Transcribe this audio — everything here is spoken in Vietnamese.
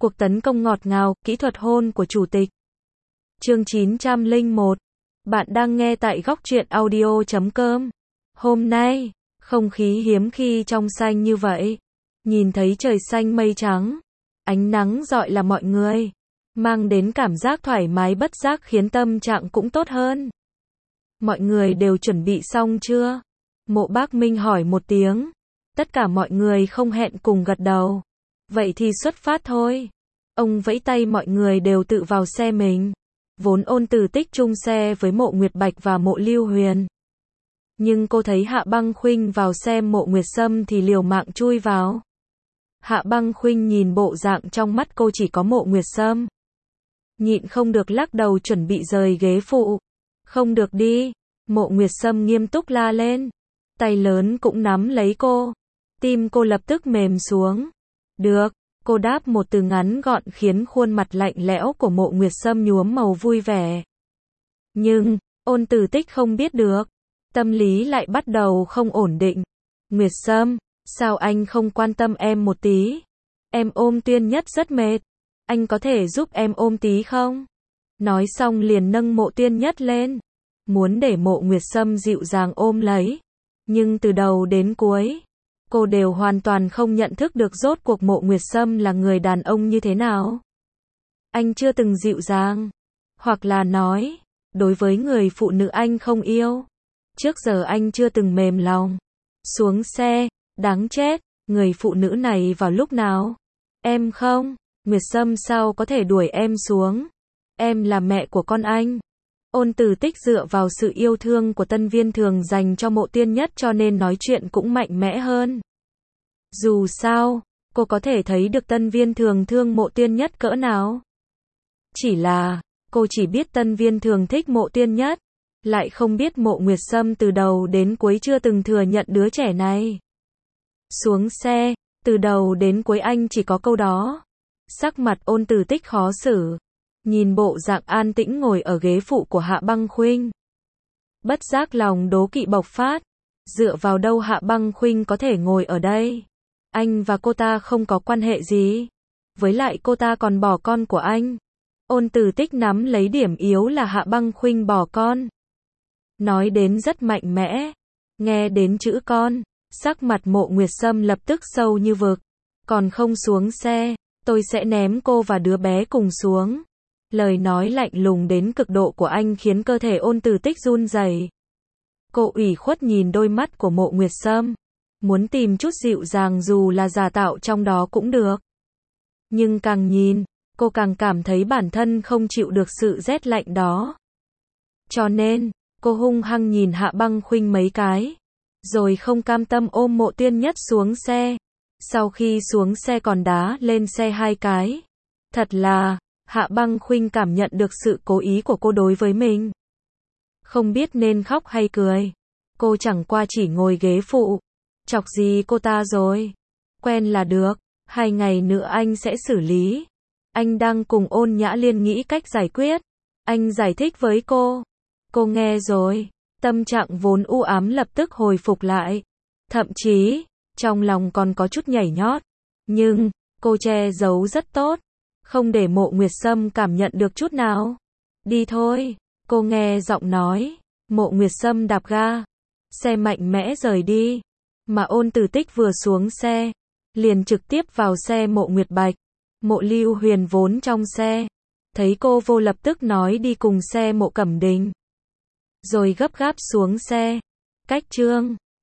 Cuộc tấn công ngọt ngào, kỹ thuật hôn của chủ tịch. Chương 901. Bạn đang nghe tại góc truyện audio.com. Hôm nay, không khí hiếm khi trong xanh như vậy. Nhìn thấy trời xanh mây trắng, ánh nắng rọi là mọi người, mang đến cảm giác thoải mái bất giác khiến tâm trạng cũng tốt hơn. Mọi người đều chuẩn bị xong chưa? Mộ Bác Minh hỏi một tiếng. Tất cả mọi người không hẹn cùng gật đầu. Vậy thì xuất phát thôi. Ông vẫy tay mọi người đều tự vào xe mình. Vốn Ôn Từ Tích chung xe với Mộ Nguyệt Bạch và Mộ Lưu Huyền. Nhưng cô thấy Hạ Băng Khuynh vào xem Mộ Nguyệt Sâm thì liều mạng chui vào. Hạ Băng Khuynh nhìn bộ dạng trong mắt cô chỉ có Mộ Nguyệt Sâm. Nhịn không được lắc đầu chuẩn bị rời ghế phụ. Không được đi. Mộ Nguyệt Sâm nghiêm túc la lên. Tay lớn cũng nắm lấy cô. Tim cô lập tức mềm xuống. Được. Cô đáp một từ ngắn gọn khiến khuôn mặt lạnh lẽo của Mộ Nguyệt Sâm nhuốm màu vui vẻ. Nhưng, Ôn Từ Tích không biết được. Tâm lý lại bắt đầu không ổn định. Nguyệt Sâm, sao anh không quan tâm em một tí? Em ôm Tuyên Nhất rất mệt. Anh có thể giúp em ôm tí không? Nói xong liền nâng Mộ Tuyên Nhất lên. Muốn để Mộ Nguyệt Sâm dịu dàng ôm lấy. Nhưng từ đầu đến cuối, cô đều hoàn toàn không nhận thức được rốt cuộc Mộ Nguyệt Sâm là người đàn ông như thế nào. Anh chưa từng dịu dàng. Hoặc là nói, đối với người phụ nữ anh không yêu. Trước giờ anh chưa từng mềm lòng. Xuống xe, đáng chết, người phụ nữ này vào lúc nào? Em không, Nguyệt Sâm sao có thể đuổi em xuống? Em là mẹ của con anh. Ôn Từ Tích dựa vào sự yêu thương của Tân Viên Thường dành cho Mộ Tuyên Nhất cho nên nói chuyện cũng mạnh mẽ hơn. Dù sao, cô có thể thấy được Tân Viên Thường thương Mộ Tuyên Nhất cỡ nào. Chỉ là, cô chỉ biết Tân Viên Thường thích Mộ Tuyên Nhất, lại không biết Mộ Nguyệt Sâm từ đầu đến cuối chưa từng thừa nhận đứa trẻ này. Xuống xe, từ đầu đến cuối anh chỉ có câu đó. Sắc mặt Ôn Từ Tích khó xử. Nhìn bộ dạng an tĩnh ngồi ở ghế phụ của Hạ Băng Khuynh. Bất giác lòng đố kỵ bộc phát. Dựa vào đâu Hạ Băng Khuynh có thể ngồi ở đây? Anh và cô ta không có quan hệ gì. Với lại cô ta còn bỏ con của anh. Ôn Từ Tích nắm lấy điểm yếu là Hạ Băng Khuynh bỏ con. Nói đến rất mạnh mẽ. Nghe đến chữ con, sắc mặt Mộ Nguyệt Sâm lập tức sâu như vực. Còn không xuống xe, tôi sẽ ném cô và đứa bé cùng xuống. Lời nói lạnh lùng đến cực độ của anh khiến cơ thể Ôn Từ Tích run rẩy. Cô ủy khuất nhìn đôi mắt của Mộ Nguyệt Sâm. Muốn tìm chút dịu dàng dù là giả tạo trong đó cũng được. Nhưng càng nhìn, cô càng cảm thấy bản thân không chịu được sự rét lạnh đó. Cho nên, cô hung hăng nhìn Hạ Băng Khuynh mấy cái. Rồi không cam tâm ôm Mộ Tuyên Nhất xuống xe. Sau khi xuống xe còn đá lên xe 2 cái. Thật là, Hạ Băng Khuynh cảm nhận được sự cố ý của cô đối với mình. Không biết nên khóc hay cười. Cô chẳng qua chỉ ngồi ghế phụ. Chọc gì cô ta rồi? Quen là được. 2 ngày nữa anh sẽ xử lý. Anh đang cùng Ôn Nhã Liên nghĩ cách giải quyết. Anh giải thích với cô. Cô nghe rồi. Tâm trạng vốn u ám lập tức hồi phục lại. Thậm chí, trong lòng còn có chút nhảy nhót. Nhưng, cô che giấu rất tốt. Không để Mộ Nguyệt Sâm cảm nhận được chút nào. Đi thôi. Cô nghe giọng nói. Mộ Nguyệt Sâm đạp ga. Xe mạnh mẽ rời đi. Mà Ôn Từ Tích vừa xuống xe. Liền trực tiếp vào xe Mộ Nguyệt Bạch. Mộ Lưu Huyền vốn trong xe. Thấy cô vô lập tức nói đi cùng xe Mộ Cẩm Đình. Rồi gấp gáp xuống xe. Cách Trương.